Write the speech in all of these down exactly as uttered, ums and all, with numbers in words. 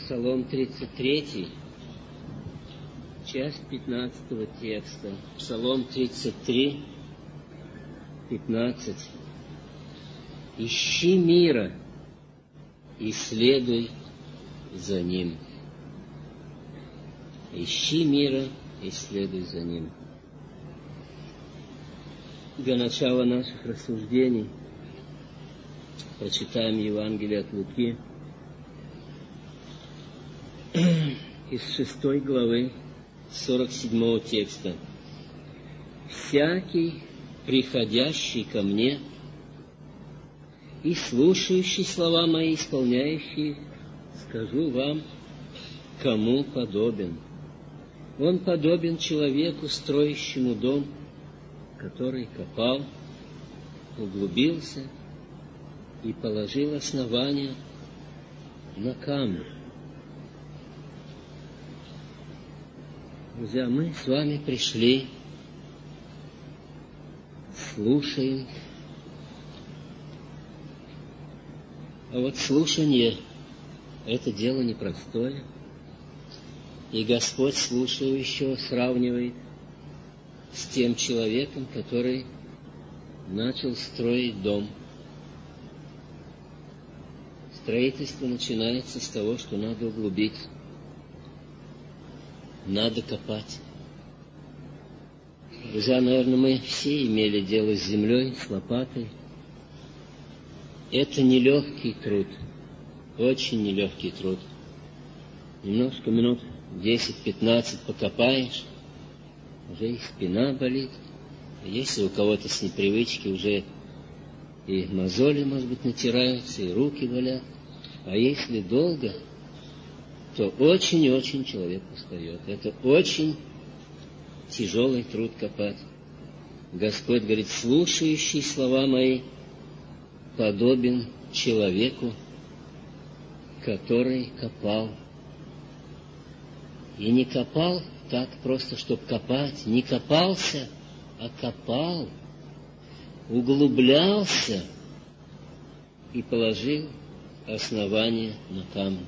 Псалом тридцать три, часть пятнадцатого текста. Псалом тридцать три, пятнадцать. Ищи мира и следуй за ним. Ищи мира и следуй за ним. Для начала наших рассуждений прочитаем Евангелие от Луки из шестой главы сорок седьмого текста. «Всякий, приходящий ко мне и слушающий слова мои, исполняющий, скажу вам, кому подобен. Он подобен человеку, строящему дом, который копал, углубился и положил основание на камни». Друзья, мы с вами пришли, слушаем. А вот слушание — это дело непростое. И Господь слушающего сравнивает с тем человеком, который начал строить дом. Строительство начинается с того, что надо углубиться. Надо копать. Друзья, наверное, мы все имели дело с землей, с лопатой. Это нелегкий труд, очень нелегкий труд. Немножко минут десять-пятнадцать покопаешь, уже и спина болит. Если у кого-то с непривычки уже и мозоли, может быть, натираются, и руки болят. А если долго, то очень и очень человек устает. Это очень тяжелый труд копать. Господь говорит: слушающий слова мои подобен человеку, который копал. И не копал так просто, чтобы копать, не копался, а копал, углублялся и положил основание на камень.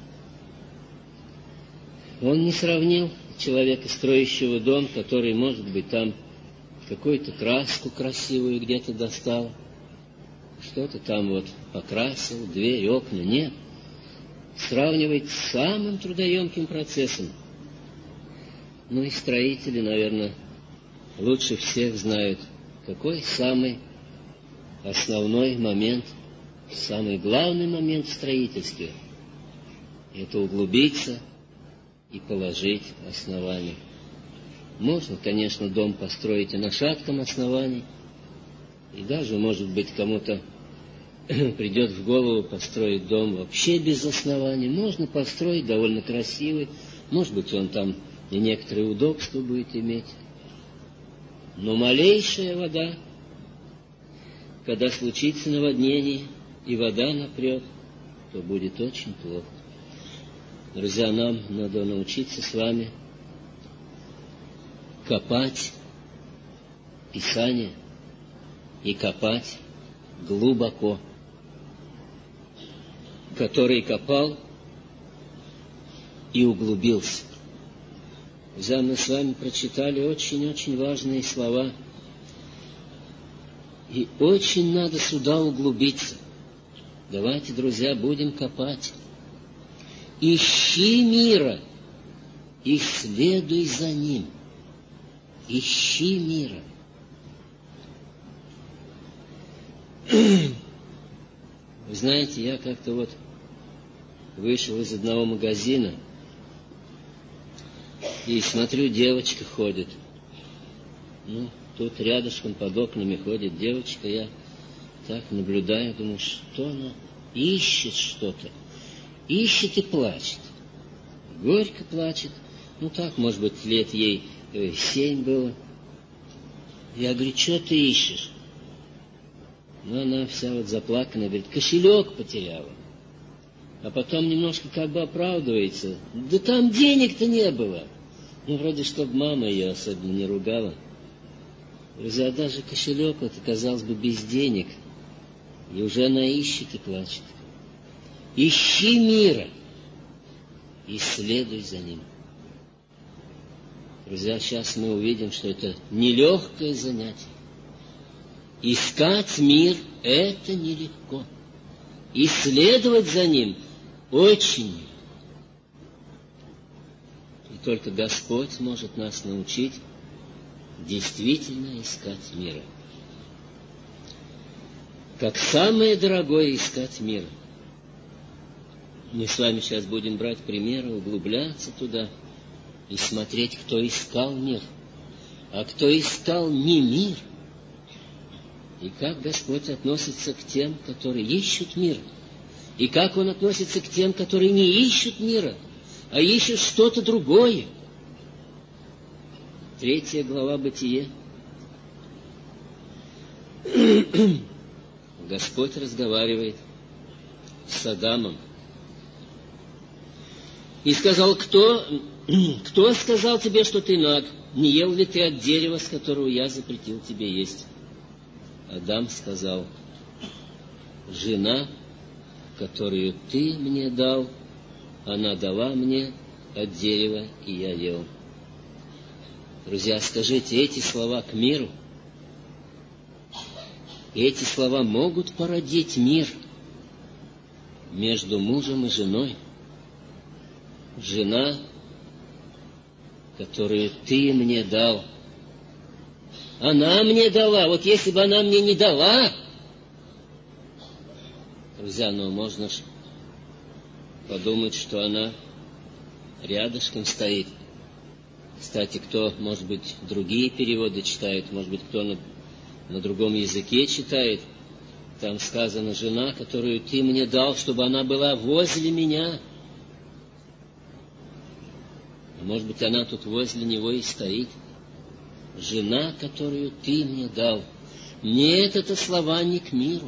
Он не сравнил человека, строящего дом, который, может быть, там какую-то краску красивую где-то достал, что-то там вот покрасил, дверь, окна. Нет. Сравнивает с самым трудоемким процессом. Ну и строители, наверное, лучше всех знают, какой самый основной момент, самый главный момент в строительстве. Это углубиться и положить основание. Можно, конечно, дом построить и на шатком основании, и даже, может быть, кому-то придет в голову построить дом вообще без основания. Можно построить довольно красивый, может быть, он там и некоторые удобства будет иметь. Но малейшая вода, когда случится наводнение и вода напрет, то будет очень плохо. Друзья, нам надо научиться с вами копать Писание и копать глубоко. Который копал и углубился. Друзья, мы с вами прочитали очень-очень важные слова. И очень надо сюда углубиться. Давайте, друзья, будем копать. Ищи мира и следуй за ним. Ищи мира. Вы знаете, я как-то вот вышел из одного магазина и смотрю, девочка ходит. Ну, тут рядышком под окнами ходит девочка. Я так наблюдаю, думаю, что она ищет что-то. Ищет и плачет. Горько плачет. Ну так, может быть, лет ей э, семь было. Я говорю: что ты ищешь? Ну, она вся вот заплаканная, говорит: кошелек потеряла. А потом немножко как бы оправдывается: да там денег-то не было. Ну, вроде, чтобы мама ее особенно не ругала. Друзья, даже кошелек, вот, казалось бы, без денег. И уже она ищет и плачет. Ищи мира и следуй за ним. Друзья, сейчас мы увидим, что это нелегкое занятие. Искать мир — это нелегко. И следовать за ним очень нелегко. И только Господь может нас научить действительно искать мира. Как самое дорогое искать мира. Мы с вами сейчас будем брать примеры, углубляться туда и смотреть, кто искал мир, а кто искал не мир. И как Господь относится к тем, которые ищут мир, и как Он относится к тем, которые не ищут мира, а ищут что-то другое. Третья глава Бытие. Господь разговаривает с Адамом. И сказал: кто, кто сказал тебе, что ты наг? Не ел ли ты от дерева, с которого я запретил тебе есть? Адам сказал: жена, которую ты мне дал, она дала мне от дерева, и я ел. Друзья, скажите, эти слова к миру, эти слова могут породить мир между мужем и женой. Жена, которую ты мне дал, она мне дала. Вот если бы она мне не дала, друзья, ну можно ж подумать, что она рядышком стоит. Кстати, кто, может быть, другие переводы читает, может быть, кто на, на другом языке читает, там сказано: жена, которую ты мне дал, чтобы она была возле меня. Может быть, она тут возле него и стоит. Жена, которую ты мне дал. Нет, это слова не к миру.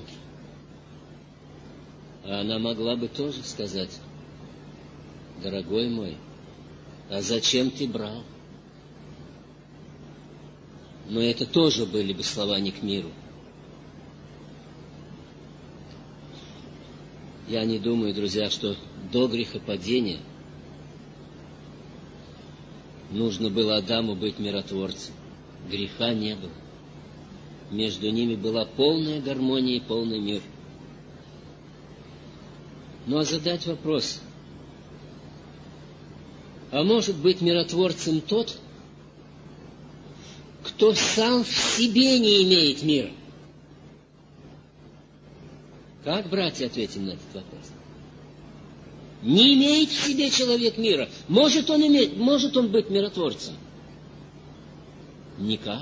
А она могла бы тоже сказать: дорогой мой, а зачем ты брал? Но это тоже были бы слова не к миру. Я не думаю, друзья, что до грехопадения нужно было Адаму быть миротворцем. Греха не было. Между ними была полная гармония и полный мир. Ну а задать вопрос: а может быть миротворцем тот, кто сам в себе не имеет мира? Как, братья, ответим на этот вопрос? Не имеет в себе человек мира. Может он иметь, может он быть миротворцем? Никак.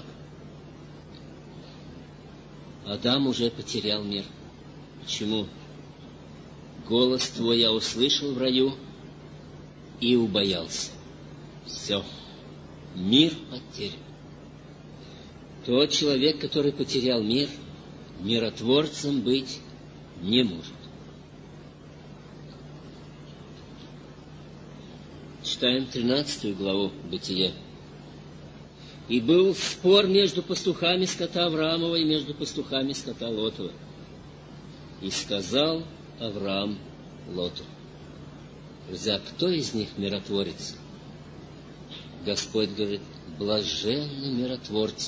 Адам уже потерял мир. Почему? Голос твой я услышал в раю и убоялся. Все. Мир потерян. Тот человек, который потерял мир, миротворцем быть не может. Читаем тринадцатую главу Бытия. И был спор между пастухами скота Авраамова и между пастухами скота Лотова. И сказал Авраам Лоту: друзья, кто из них миротворец? Господь говорит: блаженны миротворцы.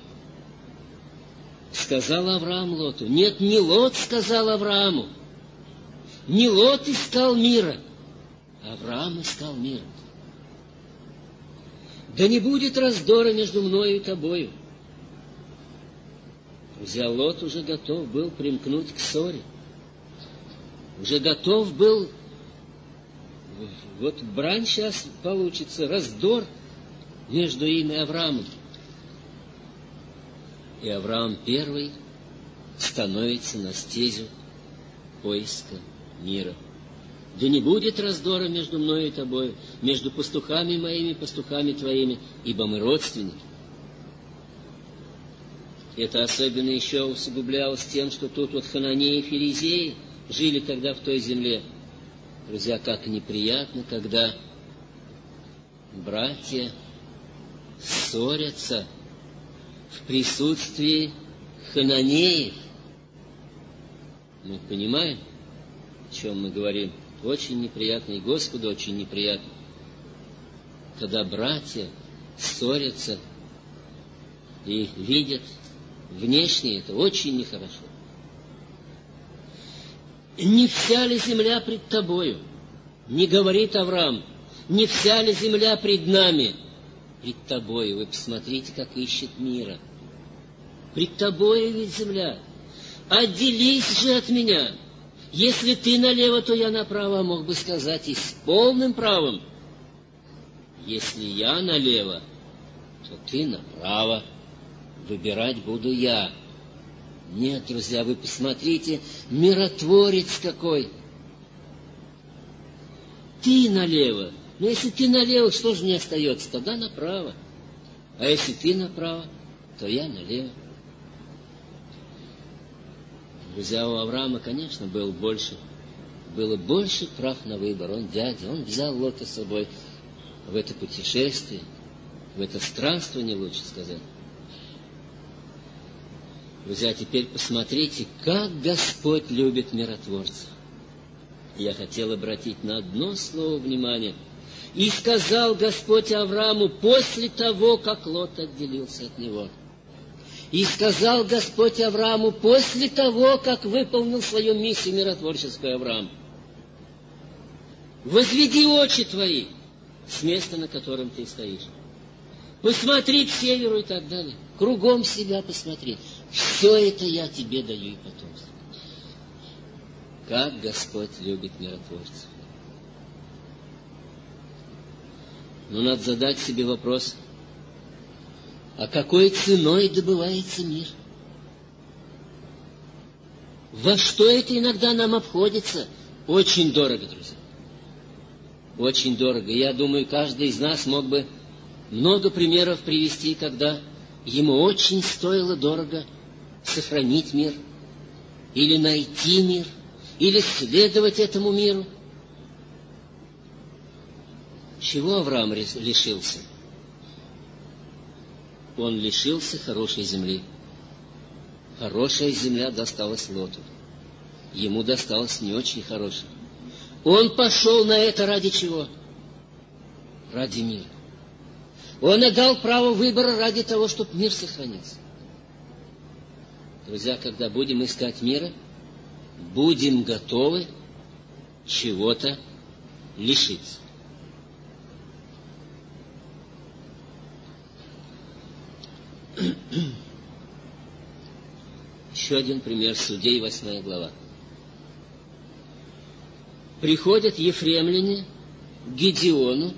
Сказал Авраам Лоту. Нет, не Лот сказал Аврааму. Не Лот искал мира. Авраам искал мира. Да не будет раздора между мною и тобою. Друзья, Лот уже готов был примкнуть к ссоре. Уже готов был. Вот брань сейчас получится, раздор между им и Авраамом. И Авраам первый становится на стезю поиска мира. Да не будет раздора между мною и тобой, между пастухами моими и пастухами твоими, ибо мы родственники. Это особенно еще усугублялось тем, что тут вот хананеи и ферезеи жили тогда в той земле. Друзья, как неприятно, когда братья ссорятся в присутствии хананеев. Мы понимаем, о чем мы говорим. очень неприятно, и Господу очень неприятно, когда братья ссорятся и видят внешне, это очень нехорошо. Не вся ли земля пред тобою? Не говорит Авраам, не вся ли земля пред нами? Пред тобою. Вы посмотрите, как ищет мира. Пред тобою ведь земля. Отделись же от меня. Если ты налево, то я направо, мог бы сказать, и с полным правом. Если я налево, то ты направо. Выбирать буду я. Нет, друзья, вы посмотрите, миротворец какой. Ты налево. Но если ты налево, что же мне остается? Тогда направо. А если ты направо, то я налево. Друзья, у Авраама, конечно, был больше, было больше прав на выбор. Он дядя, он взял Лота с собой в это путешествие, в это странствование, лучше сказать. Друзья, теперь посмотрите, как Господь любит миротворцев. Я хотел обратить на одно слово внимание. «И сказал Господь Аврааму после того, как Лот отделился от него». И сказал Господь Аврааму после того, как выполнил свою миссию миротворческую Авраам: «Возведи очи твои с места, на котором ты стоишь. Посмотри к северу» и так далее. Кругом себя посмотри. Все это я тебе даю и потомство. Как Господь любит миротворцев. Но надо задать себе вопрос: а какой ценой добывается мир? Во что это иногда нам обходится? Очень дорого, друзья. Очень дорого. Я думаю, каждый из нас мог бы много примеров привести, когда ему очень стоило дорого сохранить мир, или найти мир, или следовать этому миру. Чего Авраам лишился? Он лишился хорошей земли. Хорошая земля досталась Лоту. Ему досталась не очень хорошая. Он пошел на это ради чего? Ради мира. Он отдал право выбора ради того, чтобы мир сохранился. Друзья, когда будем искать мира, будем готовы чего-то лишиться. Еще один пример. Судей, восьмая глава. Приходят ефремляне к Гедеону,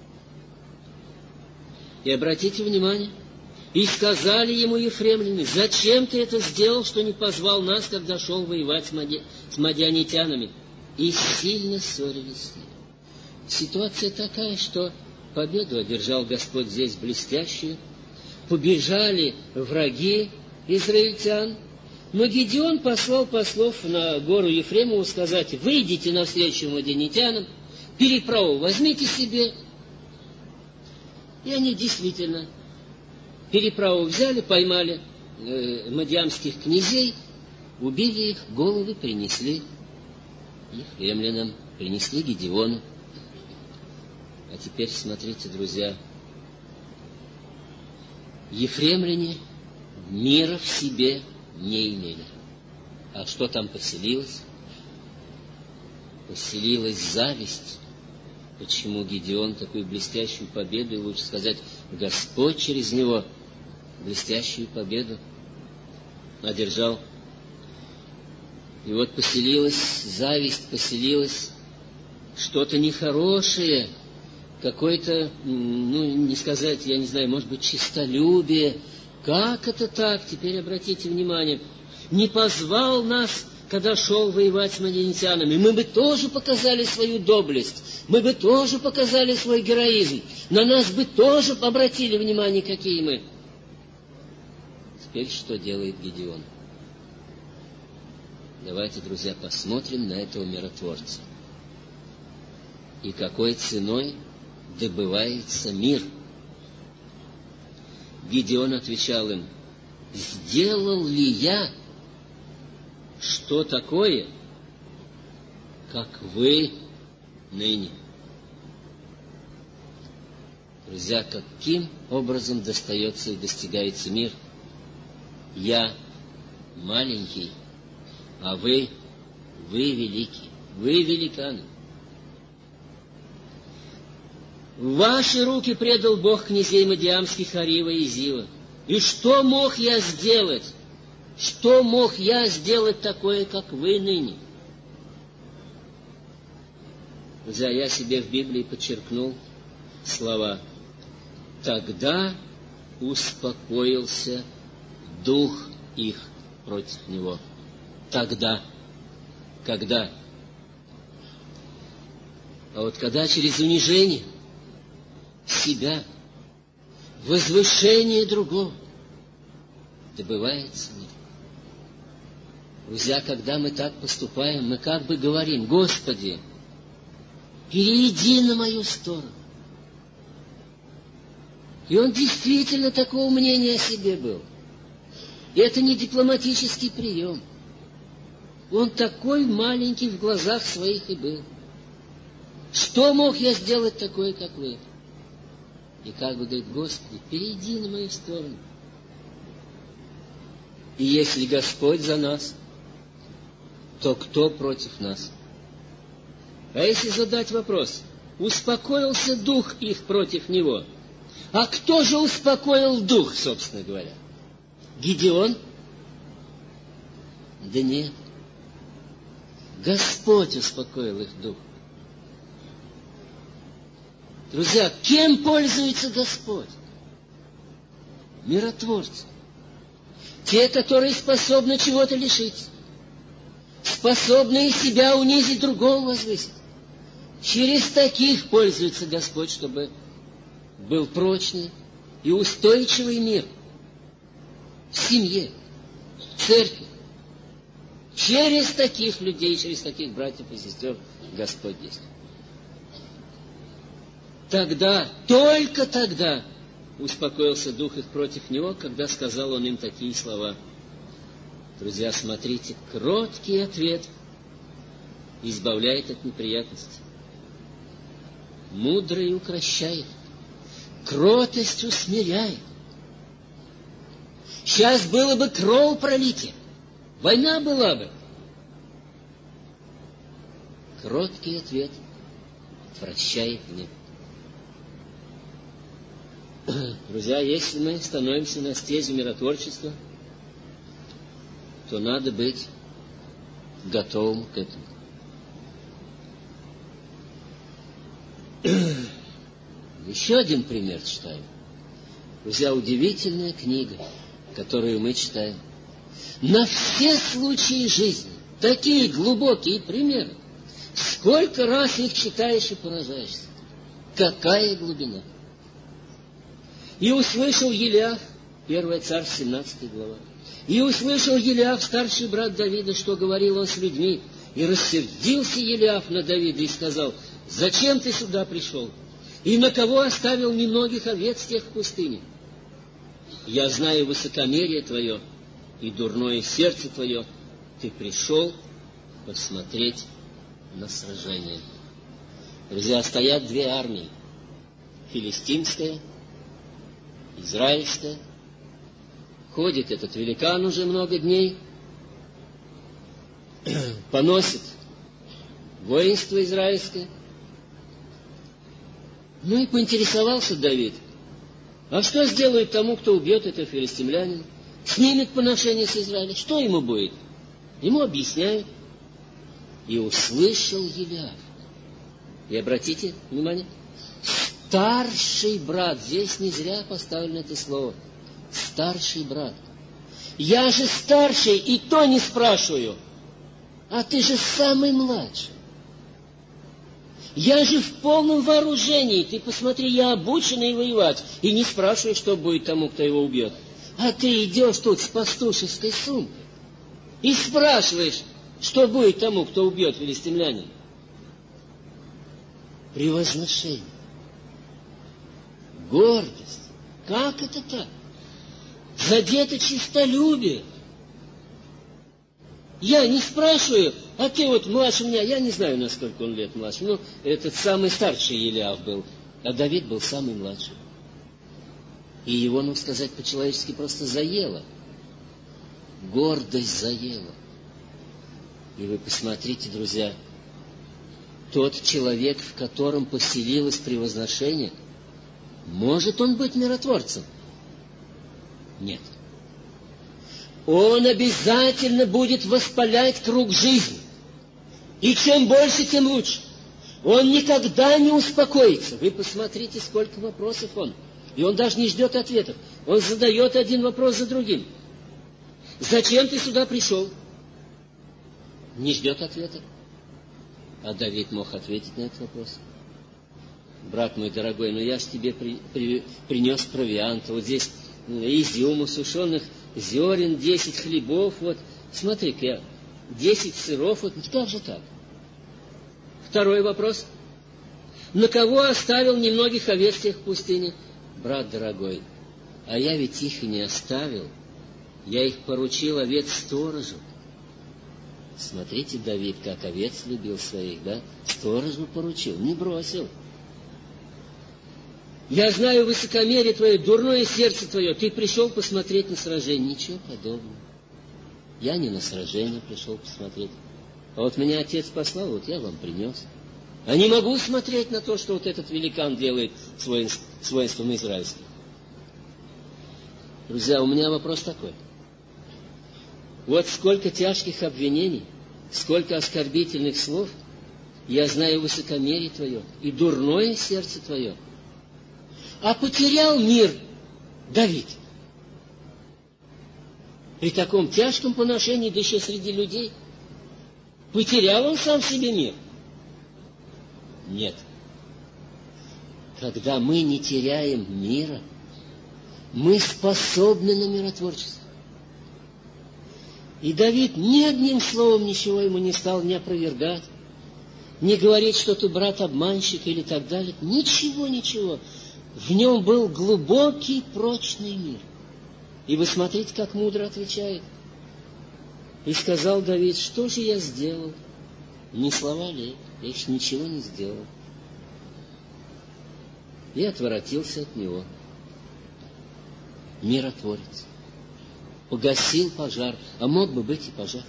и обратите внимание, и сказали ему ефремляне: зачем ты это сделал, что не позвал нас, когда шел воевать с, мади... с мадианитянами? И сильно ссорились с ним. Ситуация такая, что победу одержал Господь здесь блестящую. Побежали враги израильтян, но Гедеон послал послов на гору Ефремову сказать: выйдите навстречу мадианитянам, переправу возьмите себе. И они действительно переправу взяли, поймали э, мадиамских князей, убили их, головы принесли ефремлянам, принесли Гедеону. А теперь смотрите, друзья, ефремляне мира в себе не имели. А что там поселилось? Поселилась зависть. Почему Гедеон такую блестящую победу, и лучше сказать, Господь через него блестящую победу одержал. И вот поселилась зависть, поселилось что-то нехорошее, какое-то, ну, не сказать, я не знаю, может быть, честолюбие. Как это так? Теперь обратите внимание. Не позвал нас, когда шел воевать с мадианитянами. Мы бы тоже показали свою доблесть. Мы бы тоже показали свой героизм. На нас бы тоже обратили внимание, какие мы. Теперь что делает Гедеон? Давайте, друзья, посмотрим на этого миротворца. И какой ценой добывается мир? Гедеон отвечал им: сделал ли я что такое, как вы ныне. Друзья, каким образом достается и достигается мир? Я маленький, а вы, вы великий, вы великаны. В ваши руки предал Бог князей Мадиамских Арива и Зива. И что мог я сделать? Что мог я сделать такое, как вы ныне? Друзья, я себе в Библии подчеркнул слова: «Тогда успокоился дух их против него». Тогда. Когда? А вот когда через унижение себя, возвышение другого добывается мир. Друзья, когда мы так поступаем, мы как бы говорим: Господи, перейди на мою сторону. И он действительно такого мнения о себе был. И это не дипломатический прием. Он такой маленький в глазах своих и был. Что мог я сделать такое, как вы? И как бы говорит: Господи, перейди на мою сторону. И если Господь за нас, то кто против нас? А если задать вопрос: успокоился дух их против него? А кто же успокоил дух, собственно говоря? Гидеон? Да нет. Господь успокоил их дух. Друзья, кем пользуется Господь? Миротворцы. Те, которые способны чего-то лишиться, способны и себя унизить, другого возвысить. Через таких пользуется Господь, чтобы был прочный и устойчивый мир в семье, в церкви. Через таких людей, через таких братьев и сестер Господь действует. Тогда, только тогда успокоился дух их против него, когда сказал он им такие слова. Друзья, смотрите, кроткий ответ избавляет от неприятностей. Мудрый укрощает, кротость усмиряет. Сейчас было бы кровопролитие, война была бы. Кроткий ответ отвращает гнев. Друзья, если мы становимся на стезю миротворчества, то надо быть готовым к этому. Еще один пример читаем. Друзья, удивительная книга, которую мы читаем. На все случаи жизни такие глубокие примеры. Сколько раз их читаешь и поражаешься. Какая глубина. И услышал Елиаф, первое Царств, семнадцатая глава. И услышал Елиаф, старший брат Давида, что говорил он с людьми. И рассердился Елиаф на Давида и сказал: зачем ты сюда пришел? И на кого оставил немногих овец тех в пустыне? Я знаю высокомерие твое и дурное сердце твое. Ты пришел посмотреть на сражение. Друзья, стоят две армии. Филистимская, израильская. Ходит этот великан уже много дней, поносит воинство израильское. Ну и поинтересовался Давид: а что сделает тому, кто убьет этого филистимлянина, снимет поношение с Израиля? Что ему будет? Ему объясняют. И услышал Елиаф. И обратите внимание, старший брат, здесь не зря поставлено это слово, старший брат. Я же старший, и то не спрашиваю, а ты же самый младший. Я же в полном вооружении, ты посмотри, я обученный воевать, и не спрашиваю, что будет тому, кто его убьет. А ты идешь тут с пастушеской сумкой и спрашиваешь, что будет тому, кто убьет филистимлянина. Превозношение, гордость. Как это так? Задето чистолюбие. Я не спрашиваю, А ты вот младше меня, я не знаю, насколько он лет младше, но этот самый старший Елиав был, а Давид был самый младший. И его, ну сказать по-человечески, просто заело. Гордость заела. И вы посмотрите, друзья, тот человек, в котором поселилось превозношение, может он быть миротворцем? Нет. Он обязательно будет воспалять круг жизни. И чем больше, тем лучше. Он никогда не успокоится. Вы посмотрите, сколько вопросов он. И он даже не ждет ответов. Он задает один вопрос за другим. Зачем ты сюда пришел? Не ждет ответа. А Давид мог ответить на этот вопрос. Брат мой дорогой, ну я ж тебе при, при, принес провианта. Вот здесь изюму, сушеных зерен, десять хлебов. Вот, смотри-ка, я десять сыров. Вот, как же так? Второй вопрос. На кого оставил немногих овец тех в пустыне? Брат дорогой, а я ведь их и не оставил. Я их поручил овец сторожу. Смотрите, Давид, как овец любил своих, да? Сторожу поручил, не бросил. Я знаю высокомерие твое, дурное сердце твое. Ты пришел посмотреть на сражение. Ничего подобного. Я не на сражение пришел посмотреть. А вот меня отец послал, вот я вам принес. А не могу смотреть на то, что вот этот великан делает с воинством израильским. Друзья, у меня вопрос такой. Вот сколько тяжких обвинений, сколько оскорбительных слов, я знаю высокомерие твое и дурное сердце твое. А потерял мир Давид. При таком тяжком поношении, да еще среди людей, потерял он сам себе мир? Нет. Когда мы не теряем мира, мы способны на миротворчество. И Давид ни одним словом ничего ему не стал не опровергать, не говорить, что ты брат обманщик или так далее. Ничего, ничего. В нем был глубокий, прочный мир. И вы смотрите, как мудро отвечает. И сказал Давид, что же я сделал? Не слова ли? Я еще ничего не сделал. И отворотился от него. Миротворец. Погасил пожар, а мог бы быть и пожар.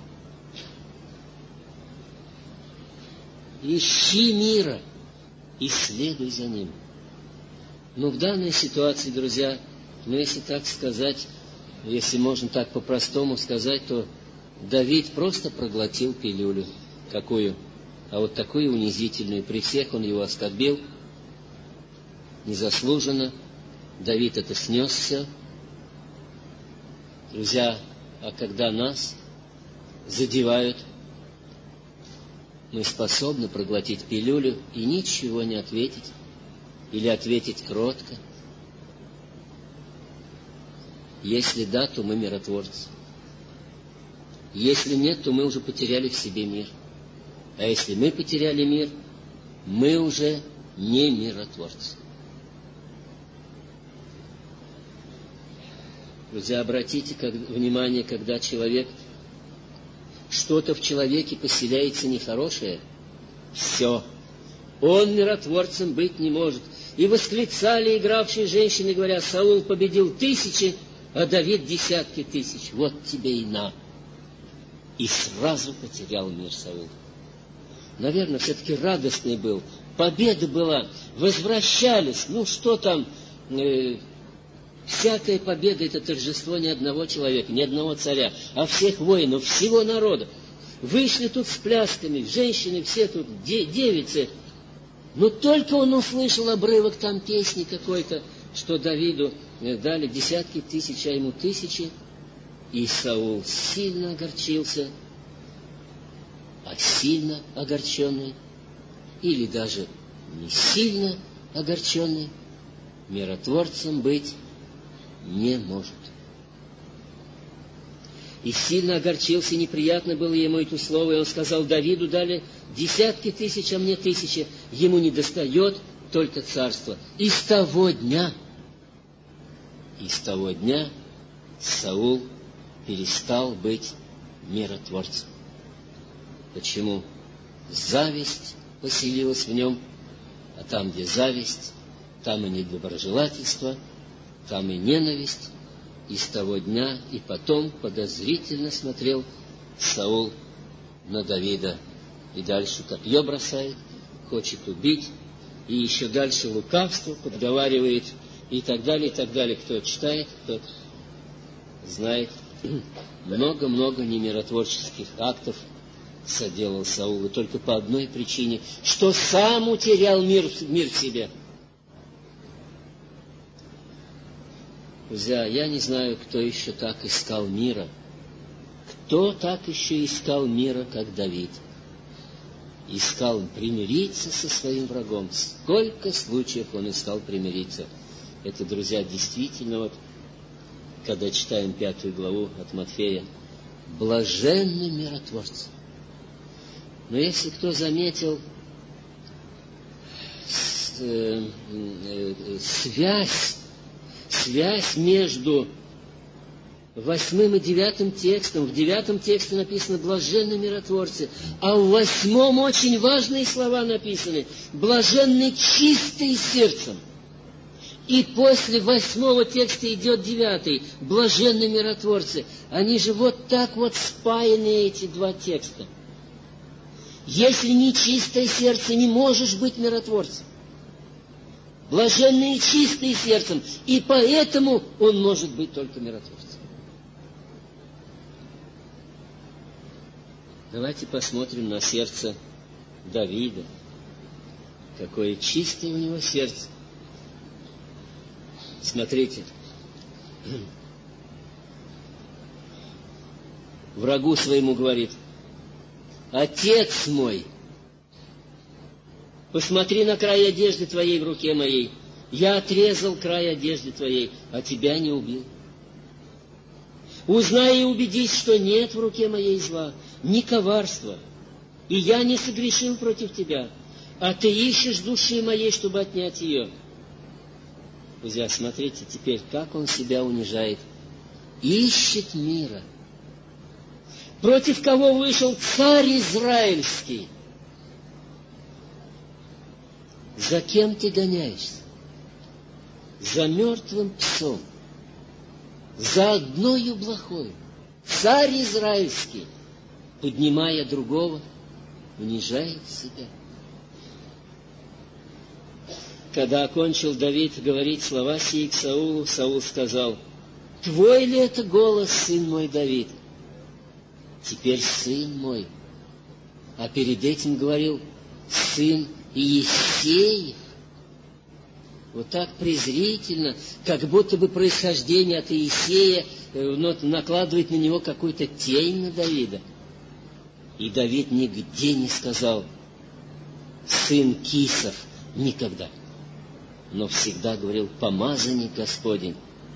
Ищи мира и следуй за ним. Но в данной ситуации, друзья, ну если так сказать, если можно так по-простому сказать, то Давид просто проглотил пилюлю. Какую? А вот такую унизительную. При всех он его оскорбил. Незаслуженно. Давид это снес все. Друзья, а когда нас задевают, мы способны проглотить пилюлю и ничего не ответить. Или ответить кротко. Если да, то мы миротворцы. Если нет, то мы уже потеряли в себе мир. А если мы потеряли мир, мы уже не миротворцы. Друзья, обратите внимание, когда человек, что-то в человеке поселяется нехорошее, все, он миротворцем быть не может. И восклицали игравшие женщины, говоря, Саул победил тысячи, а Давид десятки тысяч. Вот тебе и на. И сразу потерял мир Саул. Наверное, все-таки радостный был. Победа была. Возвращались. Ну, что там? Э, всякая победа — это торжество не одного человека, не одного царя, а всех воинов, всего народа. Вышли тут с плясками, женщины все тут, де- девицы. Но только он услышал обрывок там песни какой-то, что Давиду дали десятки тысяч, а ему тысячи, и Саул сильно огорчился, а сильно огорченный, или даже не сильно огорченный, миротворцем быть не может. И сильно огорчился, и неприятно было ему это слово, и он сказал, Давиду дали десятки тысяч, а мне тысячи, ему не достает только царство. И с того дня, и с того дня Саул перестал быть миротворцем. Почему? Зависть поселилась в нем, а там, где зависть, там и недоброжелательство, там и ненависть. И с того дня и потом подозрительно смотрел Саул на Давида. И дальше копье бросает, хочет убить, и еще дальше лукавство подговаривает, и так далее, и так далее. Кто читает, тот знает. Много-много немиротворческих актов соделал Саул, и только по одной причине, что сам утерял мир, мир в себе. Друзья, я не знаю, кто еще так искал мира. Кто так еще искал мира, как Давид? Искал примириться со своим врагом. Сколько случаев он искал примириться. Это, друзья, действительно, вот, когда читаем пятую главу от Матфея, блаженны миротворцы. Но если кто заметил э, э, связь, связь между восьмым и девятым текстом, в девятом тексте написано «блаженны миротворцы», а в восьмом очень важные слова написаны «блаженны чистые сердцем». И после восьмого текста идет девятый «блаженны миротворцы». Они же вот так вот спаяны, эти два текста. Если не чистое сердце, не можешь быть миротворцем. Блаженные чистые сердцем, и поэтому он может быть только миротворцем. Давайте посмотрим на сердце Давида. Какое чистое у него сердце. Смотрите. Врагу своему говорит: «Отец мой, посмотри на край одежды твоей в руке моей. Я отрезал край одежды твоей, а тебя не убил. Узнай и убедись, что нет в руке моей зла, ни коварства, и я не согрешил против тебя, а ты ищешь души моей, чтобы отнять ее». Друзья, смотрите теперь, как он себя унижает. Ищет мира. Против кого вышел царь израильский? За кем ты гоняешься? За мертвым псом, за одною блохою. Царь израильский, поднимая другого, унижает себя. Когда окончил Давид говорить слова сии к Саулу, Саул сказал: «Твой ли это голос, сын мой Давид?» Теперь сын мой. А перед этим говорил: сын Иессеев. Вот так презрительно, как будто бы происхождение от Иессея накладывает на него какую-то тень на Давида. И Давид нигде не сказал сын Кисов, никогда. Но всегда говорил: помазанник Господень,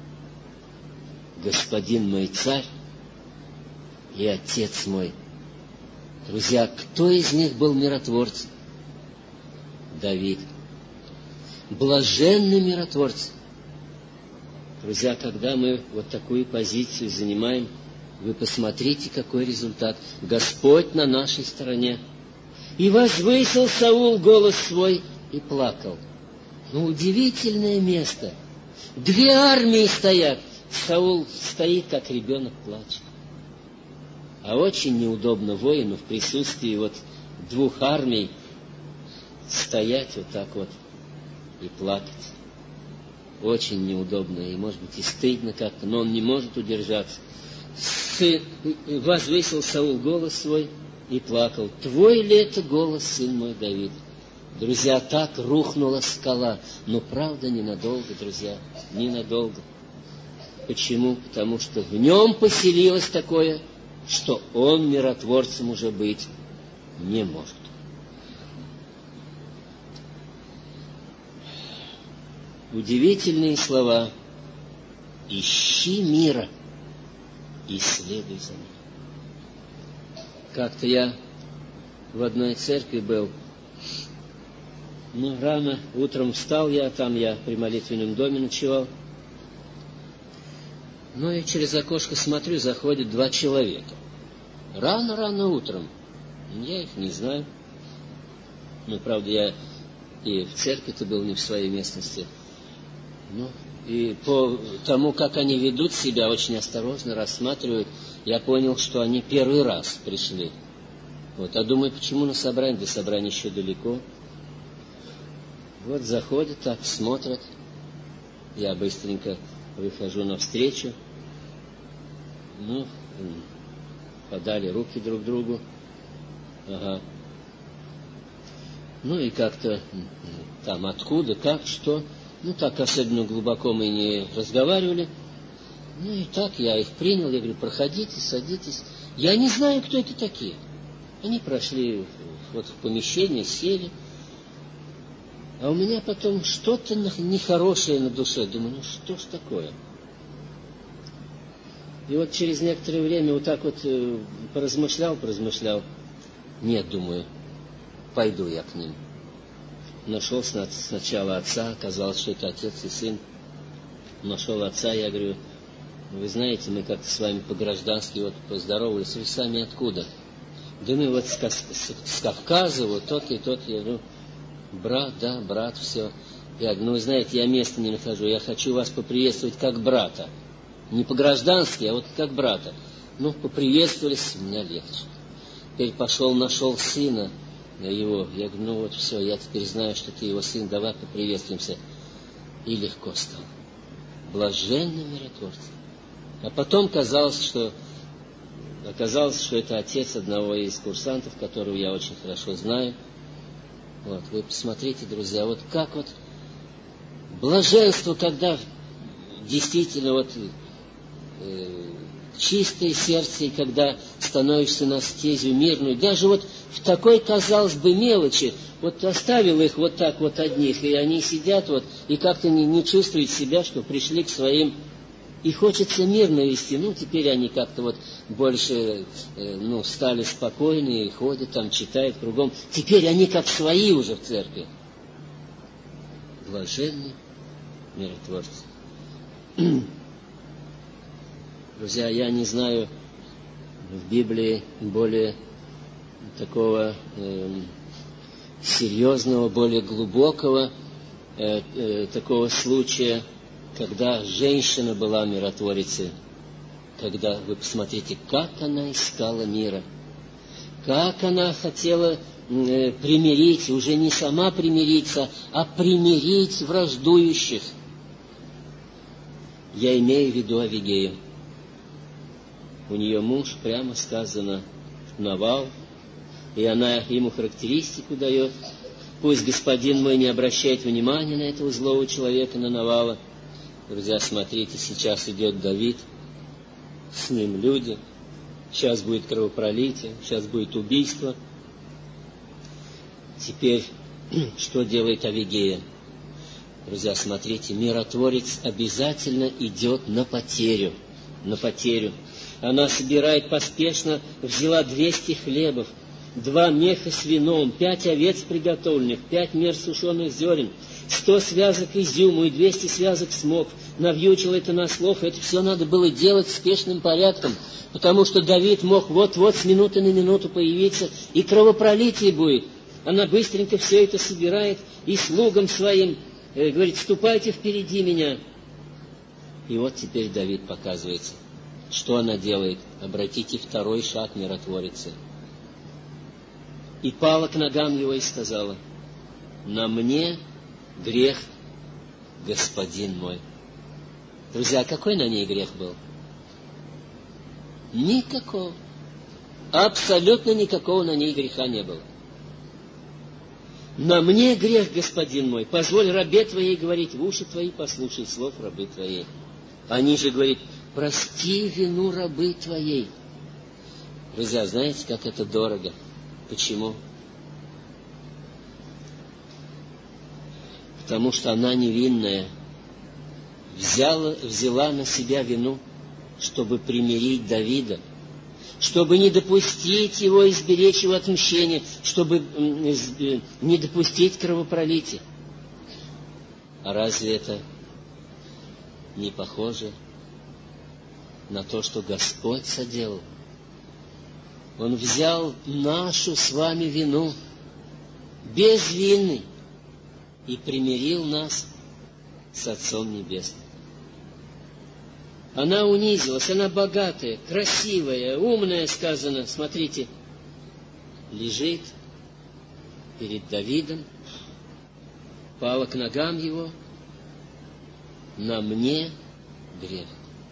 господин мой царь и отец мой. Друзья, кто из них был миротворцем? Давид. Блаженны миротворцы. Друзья, когда мы вот такую позицию занимаем, вы посмотрите, какой результат. Господь на нашей стороне. И возвысил Саул голос свой и плакал. Ну, удивительное место. Две армии стоят. Саул стоит, как ребенок, плачет. А очень неудобно воину в присутствии вот двух армий стоять вот так вот и плакать. Очень неудобно, и, может быть, и стыдно как-то, но он не может удержаться. Сын, возвысил Саул голос свой и плакал. Твой ли это голос, сын мой Давид? Друзья, так рухнула скала. Но правда ненадолго, друзья, ненадолго. Почему? Потому что в нем поселилось такое, что он миротворцем уже быть не может. Удивительные слова. Ищи мира и следуй за ним. Как-то я в одной церкви был. Ну, рано утром встал я, там я при молитвенном доме ночевал. Ну и через окошко смотрю, заходят два человека. Рано-рано утром. Я их не знаю. Ну, правда, я и в церкви-то был не в своей местности. Ну, и по тому, как они ведут себя, очень осторожно рассматривают, я понял, что они первый раз пришли. Вот, а думаю, почему на собрание? До собрания еще далеко. Вот заходят, так смотрят. Я быстренько выхожу навстречу. Ну, подали руки друг другу. Ага. Ну и как-то там откуда, как, что. Ну так особенно глубоко мы не разговаривали. Ну и так я их принял. Я говорю, проходите, садитесь. Я не знаю, кто это такие. Они прошли вот в помещение, сели. А у меня потом что-то нехорошее на душе. Думаю, ну что ж такое? И вот через некоторое время вот так вот поразмышлял, поразмышлял. Нет, думаю, пойду я к ним. Нашел сначала отца, оказалось, что это отец и сын. Нашел отца, я говорю, вы знаете, мы как-то с вами по-граждански вот поздоровались. Вы сами откуда? Да мы вот с, с, с Кавказа, вот тот и тот. Я говорю, брат, да, брат, все. Я говорю, ну вы знаете, я места не нахожу, я хочу вас поприветствовать как брата. Не по-граждански, а вот как брата. Ну, поприветствовались, у меня легче. Теперь пошел, нашел сына его. Я говорю, ну вот все, я теперь знаю, что ты его сын, давай поприветствуемся. И легко стало. Блаженный миротворец. А потом казалось, что оказалось, что это отец одного из курсантов, которого я очень хорошо знаю. Вот, вы посмотрите, друзья, вот как вот блаженство, когда действительно вот э, чистое сердце, и когда становишься на стезю мирную, даже вот в такой, казалось бы, мелочи, вот оставил их вот так вот одних, и они сидят вот, и как-то не, не чувствуют себя, что пришли к своим, и хочется мирно вести. Ну, теперь они как-то вот больше, э, ну, стали спокойнее, ходят там, читают кругом. Теперь они как свои уже в церкви. Блаженный миротворец. Друзья, я не знаю в Библии более такого э, серьезного, более глубокого э, э, такого случая, когда женщина была миротворицей, когда, вы посмотрите, как она искала мира, как она хотела э, примирить, уже не сама примириться, а примирить враждующих. Я имею в виду Авигею. У нее муж, прямо сказано, Навал, и она ему характеристику дает. Пусть господин мой не обращает внимания на этого злого человека, на Навала. Друзья, смотрите, сейчас идет Давид, с ним люди, сейчас будет кровопролитие, сейчас будет убийство. Теперь, что делает Авигея? Друзья, смотрите, миротворец обязательно идет на потерю, на потерю. Она собирает поспешно, взяла двести хлебов, два меха с вином, пять овец приготовленных, пять мер сушеных зерен, сто связок изюму и двести связок смок. Навьючила это на слов. Это все надо было делать спешным порядком, потому что Давид мог вот-вот с минуты на минуту появиться, и кровопролитие будет. Она быстренько все это собирает и слугам своим э, говорит, ступайте впереди меня. И вот теперь Давид показывается. Что она делает? Обратите второй шаг миротворицы. И пала к ногам его и сказала, на мне грех, господин мой. Друзья, какой на ней грех был? Никакого. Абсолютно никакого на ней греха не было. На мне грех, господин мой. Позволь рабе твоей говорить, в уши твои послушай слов рабы твоей. Они же говорят, прости вину рабы твоей. Друзья, знаете, как это дорого? Почему? Потому что она невинная. Взяла, взяла на себя вину, чтобы примирить Давида, чтобы не допустить его, изберечь его отмщения, чтобы не допустить кровопролития. А разве это не похоже на то, что Господь соделал? Он взял нашу с вами вину без вины и примирил нас с Отцом Небесным. Она унизилась, она богатая, красивая, умная, сказано, смотрите, лежит перед Давидом, пала к ногам его, на мне грех.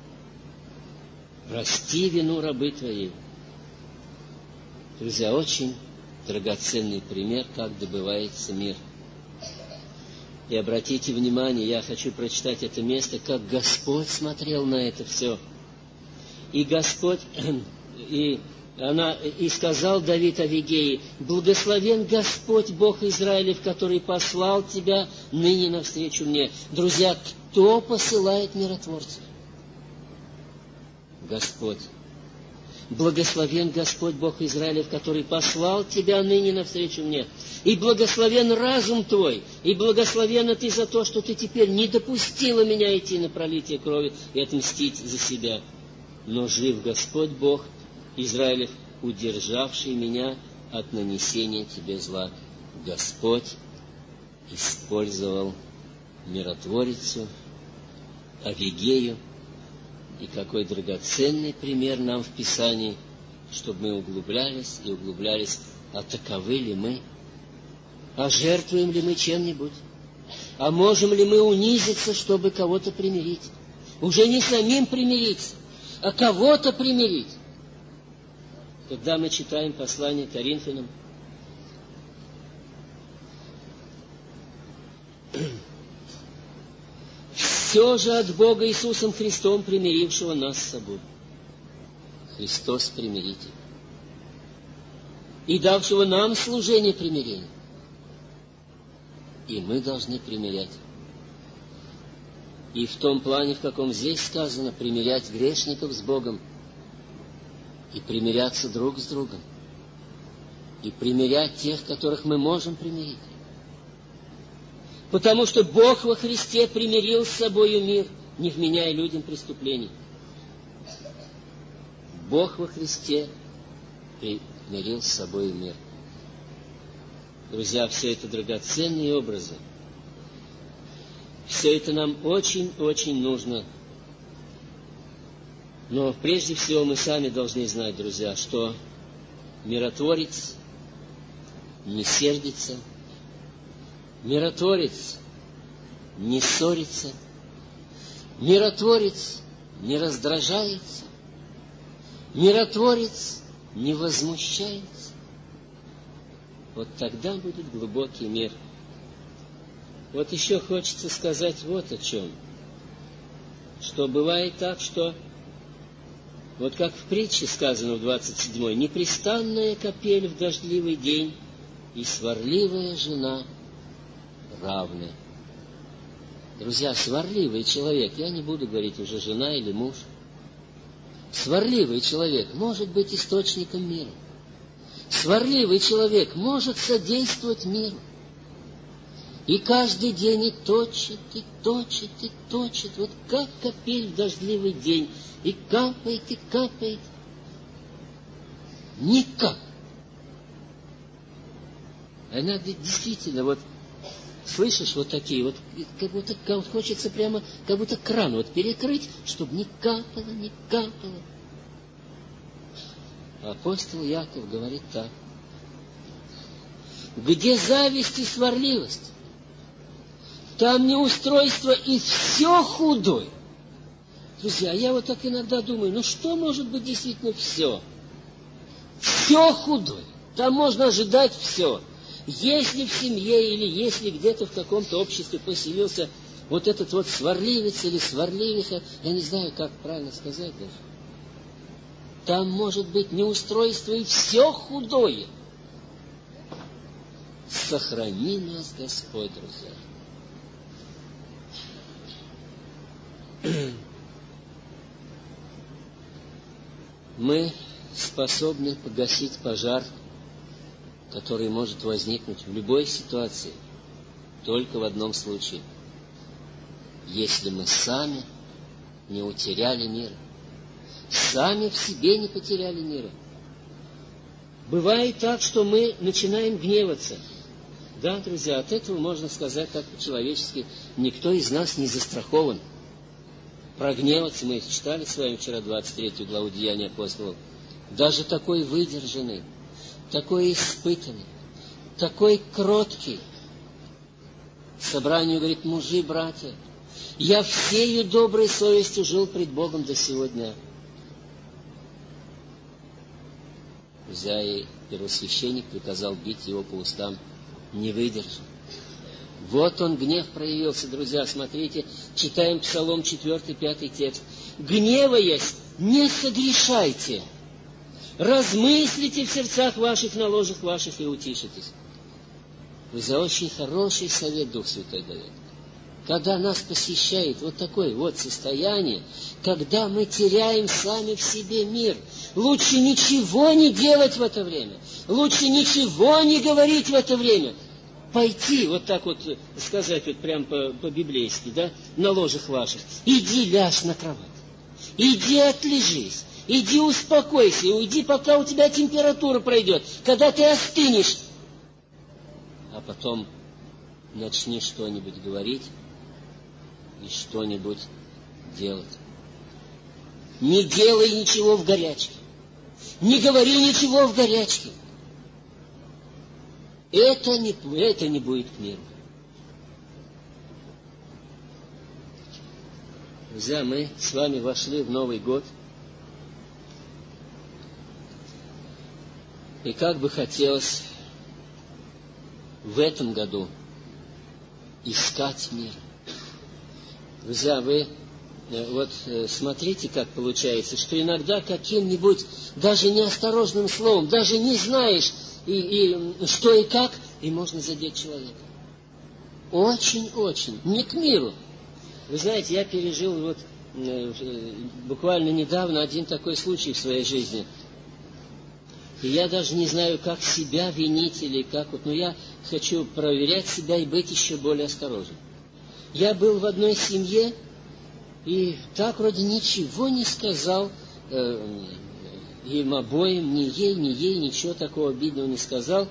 Прости вину рабы твоей. Друзья, очень драгоценный пример, как добывается мир. И обратите внимание, я хочу прочитать это место, как Господь смотрел на это все. И Господь, и, она, и сказал Давид Авигее: благословен Господь, Бог Израилев, который послал тебя ныне навстречу мне. Друзья, кто посылает миротворцев? Господь. Благословен Господь Бог Израилев, который послал тебя ныне навстречу мне. И благословен разум твой, и благословена ты за то, что ты теперь не допустила меня идти на пролитие крови и отмстить за себя. Но жив Господь Бог Израилев, удержавший меня от нанесения тебе зла. Господь использовал миротворицу Авигею. И какой драгоценный пример нам в Писании, чтобы мы углублялись и углублялись, а таковы ли мы? А жертвуем ли мы чем-нибудь? А можем ли мы унизиться, чтобы кого-то примирить? Уже не самим примириться, а кого-то примирить. Когда мы читаем послание Коринфянам, все же от Бога Иисусом Христом, примирившего нас с собой. Христос примиритель. И давшего нам служение примирения. И мы должны примирять. И в том плане, в каком здесь сказано, примирять грешников с Богом. И примиряться друг с другом. И примирять тех, которых мы можем примирить. Потому что Бог во Христе примирил с собою мир, не вменяя людям преступлений. Бог во Христе примирил с собою мир. Друзья, все это драгоценные образы. Все это нам очень-очень нужно. Но прежде всего мы сами должны знать, друзья, что миротворец не сердится, миротворец не ссорится, миротворец не раздражается, миротворец не возмущается. Вот тогда будет глубокий мир. Вот еще хочется сказать вот о чем. Что бывает так, что, вот как в притче сказано в двадцать седьмой, непрестанная капель в дождливый день и сварливая жена равны. Друзья, сварливый человек, я не буду говорить уже жена или муж, сварливый человек может быть источником мира. Сварливый человек может содействовать миру. И каждый день и точит, и точит, и точит, вот как капель в дождливый день, и капает, и капает. Никак. Она действительно, вот слышишь, вот такие, вот как будто как, хочется прямо, как будто кран вот перекрыть, чтобы не капало, не капало. Апостол Яков говорит так. Где зависть и сварливость, там неустройство и все худое. Друзья, я вот так иногда думаю, ну что может быть действительно все? Все худое. Там можно ожидать все. Если в семье или если где-то в каком-то обществе поселился вот этот вот сварливец или сварливиха, я не знаю, как правильно сказать даже, там может быть неустройство и все худое. Сохрани нас, Господь, друзья. Мы способны погасить пожар, который может возникнуть в любой ситуации, только в одном случае. Если мы сами не утеряли мира, сами в себе не потеряли мира. Бывает так, что мы начинаем гневаться. Да, друзья, от этого можно сказать так по-человечески. Никто из нас не застрахован. Прогневаться, мы читали с вами вчера двадцать третью главу Деяний апостолов. Даже такой выдержанный, такой испытанный, такой кроткий. Собранию говорит: мужи, братья, я всею доброй совестью жил пред Богом до сего дня. Взя и первосвященник приказал бить его по устам. Не выдержал. Вот он, гнев проявился, друзья. Смотрите, читаем Псалом четвёртый, пятый текст. «Гневаясь, не согрешайте. Размыслите в сердцах ваших, на ложах ваших, и утишитесь». Друзья, очень хороший совет Дух Святой дает. Когда нас посещает вот такое вот состояние, когда мы теряем сами в себе мир, лучше ничего не делать в это время, лучше ничего не говорить в это время. Пойти, вот так вот сказать, вот прям по-библейски, да, на ложах ваших, иди ляжь на кровать, иди отлежись, иди успокойся, уйди, пока у тебя температура пройдет, когда ты остынешь, а потом начни что-нибудь говорить и что-нибудь делать. Не делай ничего в горячке. Не говори ничего в горячке. Это не, это не будет к миру. Друзья, мы с вами вошли в Новый год. И как бы хотелось в этом году искать мир. Друзья, вы вот смотрите, как получается, что иногда каким-нибудь даже неосторожным словом, даже не знаешь, и, и что и как, и можно задеть человека. Очень-очень. Не к миру. Вы знаете, я пережил вот э, буквально недавно один такой случай в своей жизни. И я даже не знаю, как себя винить или как вот, но я хочу проверять себя и быть еще более осторожным. Я был в одной семье, и так вроде ничего не сказал э, им обоим, ни ей, ни ей, ничего такого обидного не сказал.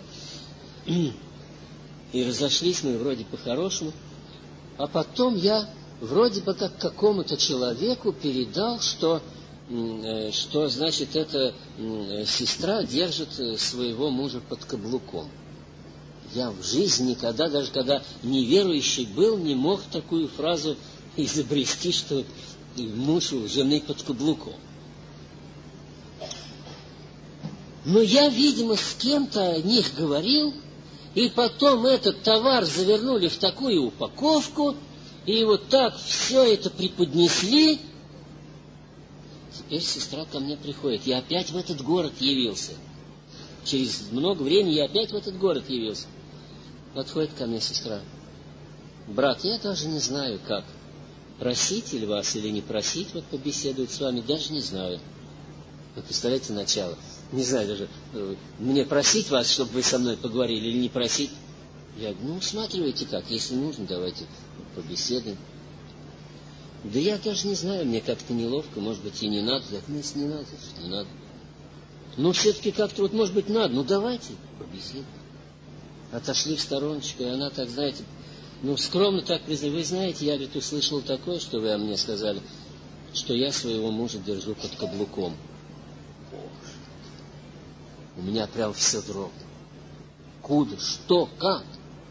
И разошлись мы вроде по-хорошему. А потом я вроде бы как какому-то человеку передал, что, э, что значит, эта э, сестра держит своего мужа под каблуком. Я в жизни никогда, даже когда неверующий был, не мог такую фразу изобрести, что муж у жены под каблуком. Но я, видимо, с кем-то о них говорил, и потом этот товар завернули в такую упаковку, и вот так все это преподнесли. Теперь сестра ко мне приходит. Я опять в этот город явился. Через много времени я опять в этот город явился. Подходит ко мне сестра. Брат, я даже не знаю, как. Просить ли вас или не просить, вот побеседовать с вами, даже не знаю. Вы представляете начало? Не знаю даже, мне просить вас, чтобы вы со мной поговорили, или не просить. Я говорю, ну, усматривайте как, если нужно, давайте побеседуем. Да я даже не знаю, мне как-то неловко, может быть, и не надо. Я говорю, ну, если не надо, значит, не надо. Ну, все-таки как-то вот, может быть, надо, ну, давайте побеседуем. Отошли в стороночку, и она так, знаете, ну, скромно так признала. Вы знаете, я, говорит, услышал такое, что вы о мне сказали, что я своего мужа держу под каблуком. У меня прям все дрогнуло. Куда? Что? Как?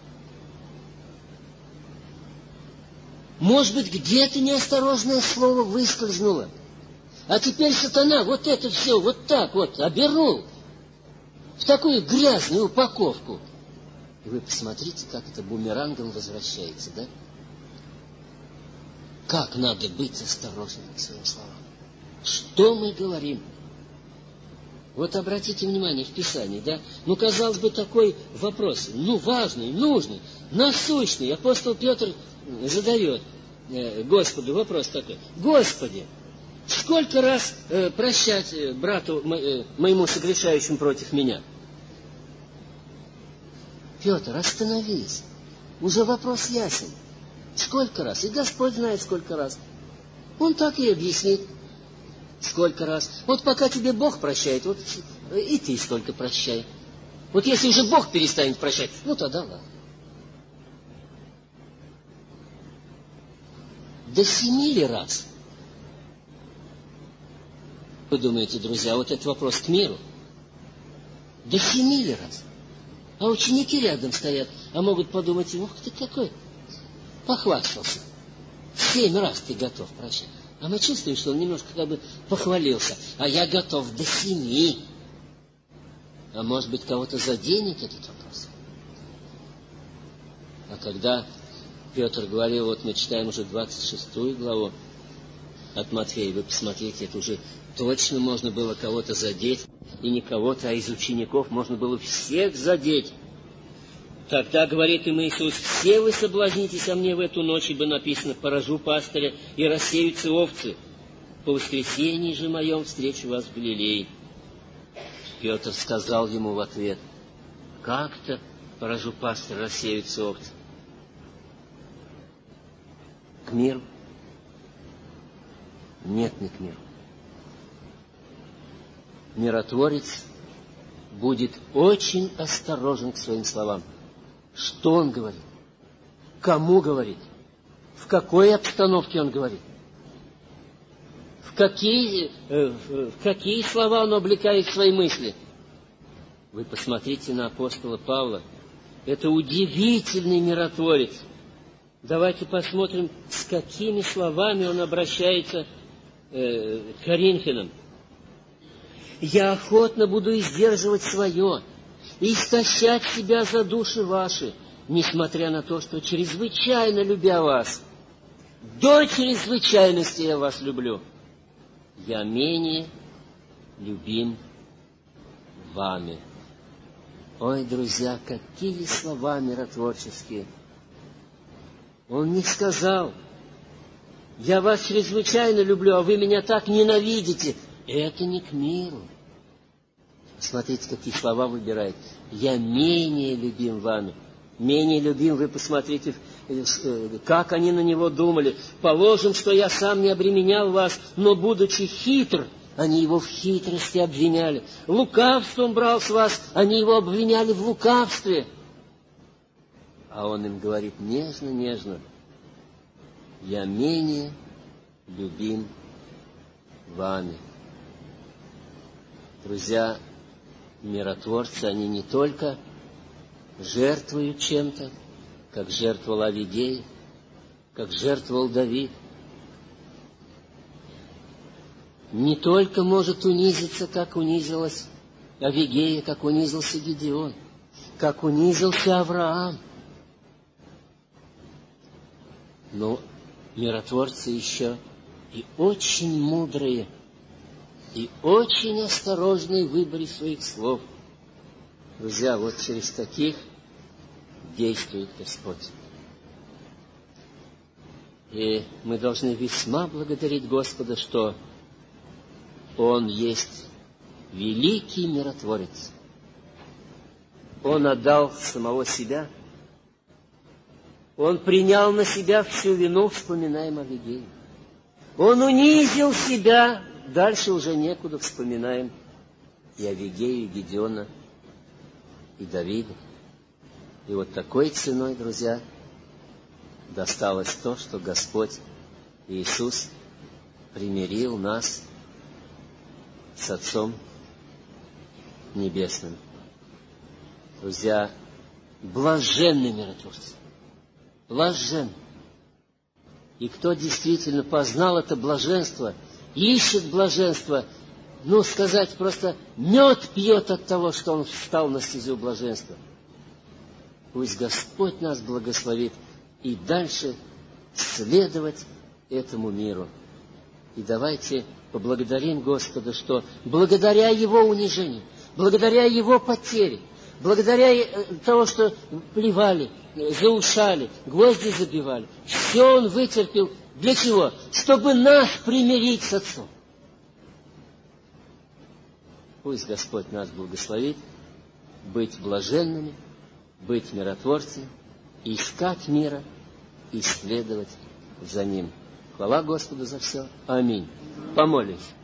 Может быть, где-то неосторожное слово выскользнуло. А теперь сатана вот это все вот так вот обернул в такую грязную упаковку. И вы посмотрите, как это бумерангом возвращается, да? Как надо быть осторожным к своим словам. Что мы говорим? Вот обратите внимание в Писании, да? Ну, казалось бы, такой вопрос, ну, важный, нужный, насущный. Апостол Петр задает э, Господу вопрос такой. Господи, сколько раз э, прощать э, брату мо, э, моему согрешающему против меня? Петр, остановись. Уже вопрос ясен. Сколько раз? И Господь знает, сколько раз. Он так и объяснит. Сколько раз. Вот пока тебе Бог прощает, вот и ты столько прощай. Вот если уже Бог перестанет прощать, ну тогда ладно. До семи ли раз? Вы думаете, друзья, вот этот вопрос к миру? До семи ли раз? А ученики рядом стоят, а могут подумать, ух ты какой, похвастался. Семь раз ты готов прощать. А мы чувствуем, что он немножко как бы похвалился. А я готов до семи. А может быть, кого-то заденет этот вопрос? А когда Петр говорил, вот мы читаем уже двадцать шестую главу от Матфея, вы посмотрите, это уже точно можно было кого-то задеть, и не кого-то, а из учеников можно было всех задеть. Тогда, говорит им Иисус, все вы соблазнитесь о мне в эту ночь, ибо написано, поражу пастыря, и рассеются овцы. По воскресенье же моем встречу вас в Галилее. Петр сказал ему в ответ, как-то поражу пастыря, рассеются овцы? К миру? Нет, не к миру. Миротворец будет очень осторожен к своим словам. Что он говорит? Кому говорит? В какой обстановке он говорит? В какие, э, в какие слова он облекает свои мысли? Вы посмотрите на апостола Павла. Это удивительный миротворец. Давайте посмотрим, с какими словами он обращается э, к Коринфянам. «Я охотно буду издерживать свое, и истощать себя за души ваши, несмотря на то, что чрезвычайно любя вас, до чрезвычайности я вас люблю, я менее любим вами». Ой, друзья, какие слова миротворческие! Он не сказал, я вас чрезвычайно люблю, а вы меня так ненавидите. Это не к миру. Смотрите, какие слова выбирает. Я менее любим вами. Менее любим, вы посмотрите, как они на него думали. Положим, что я сам не обременял вас, но, будучи хитр, они его в хитрости обвиняли. Лукавством брал с вас, они его обвиняли в лукавстве. А он им говорит нежно-нежно, я менее любим вами. Друзья, миротворцы, они не только жертвуют чем-то, как жертвовал Авигей, как жертвовал Давид. Не только может унизиться, как унизилась Авигея, как унизился Гедеон, как унизился Авраам. Но миротворцы еще и очень мудрые, и очень осторожные в выборе своих слов. Друзья, вот через таких действует Господь. И мы должны весьма благодарить Господа, что Он есть великий миротворец. Он отдал самого себя. Он принял на себя всю вину, вспоминаем Авигею. Он унизил себя. Дальше уже некуда, вспоминаем и Авигею, и Гедеона, и Давида. И вот такой ценой, друзья, досталось то, что Господь Иисус примирил нас с Отцом Небесным. Друзья, блаженны миротворцы. Блажен. И кто действительно познал это блаженство, ищет блаженство, ну, сказать просто, мед пьет от того, что он встал на стезю блаженства. Пусть Господь нас благословит и дальше следовать этому миру. И давайте поблагодарим Господа, что благодаря Его унижению, благодаря Его потере, благодаря того, что плевали, заушали, гвозди забивали, все Он вытерпел. Для чего? Чтобы нас примирить с Отцом. Пусть Господь нас благословит быть блаженными, быть миротворцами, искать мира и следовать за Ним. Хвала Господу за все. Аминь. Помолимся.